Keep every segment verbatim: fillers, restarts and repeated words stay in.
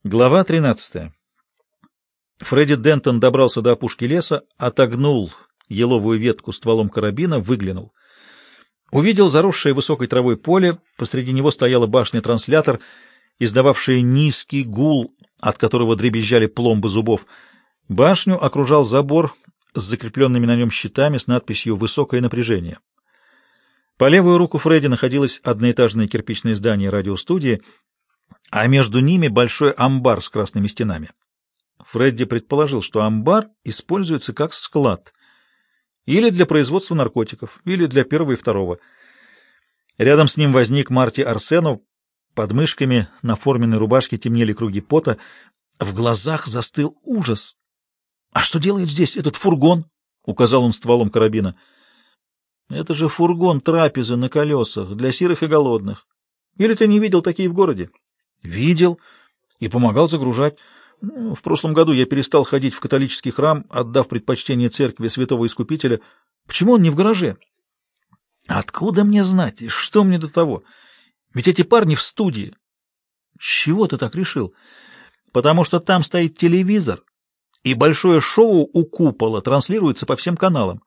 Глава тринадцатая. Фредди Дентон добрался до опушки леса, отогнул еловую ветку стволом карабина, выглянул. Увидел заросшее высокой травой поле, посреди него стояла башня-транслятор, издававшая низкий гул, от которого дребезжали пломбы зубов. Башню окружал забор с закрепленными на нем щитами с надписью «Высокое напряжение». По левую руку Фредди находилось одноэтажное кирпичное здание радиостудии, а между ними большой амбар с красными стенами. Фредди предположил, что амбар используется как склад или для производства наркотиков, или для первого и второго. Рядом с ним возник Марти Арсенов. Под мышками на форменной рубашке темнели круги пота. В глазах застыл ужас. — А что делает здесь этот фургон? — указал он стволом карабина. — Это же фургон трапезы на колесах для сирых и голодных. Или ты не видел такие в городе? — Видел и помогал загружать. В прошлом году я перестал ходить в католический храм, отдав предпочтение церкви Святого Искупителя. Почему он не в гараже? — Откуда мне знать? Что мне до того? Ведь эти парни в студии. — С чего ты так решил? — Потому что там стоит телевизор, и большое шоу у купола транслируется по всем каналам.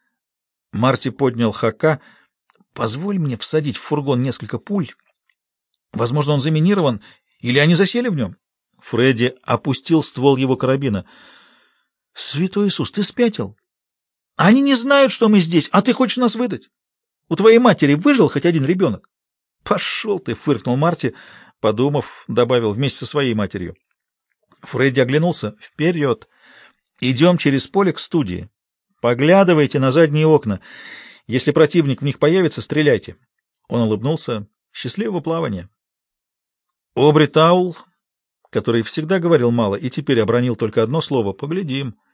Марти поднял хака. — Позволь мне всадить в фургон несколько пуль. Возможно, он заминирован, или они засели в нем. Фредди опустил ствол его карабина. — Святой Иисус, ты спятил? Они не знают, что мы здесь, а ты хочешь нас выдать? У твоей матери выжил хоть один ребенок? — Пошел ты, — фыркнул Марти, подумав, добавил, вместе со своей матерью. Фредди оглянулся. — Вперед! Идем через поле к студии. Поглядывайте на задние окна. Если противник в них появится, стреляйте. Он улыбнулся. — Счастливого плавания! Обри Таул, который всегда говорил мало и теперь обронил только одно слово, — поглядим.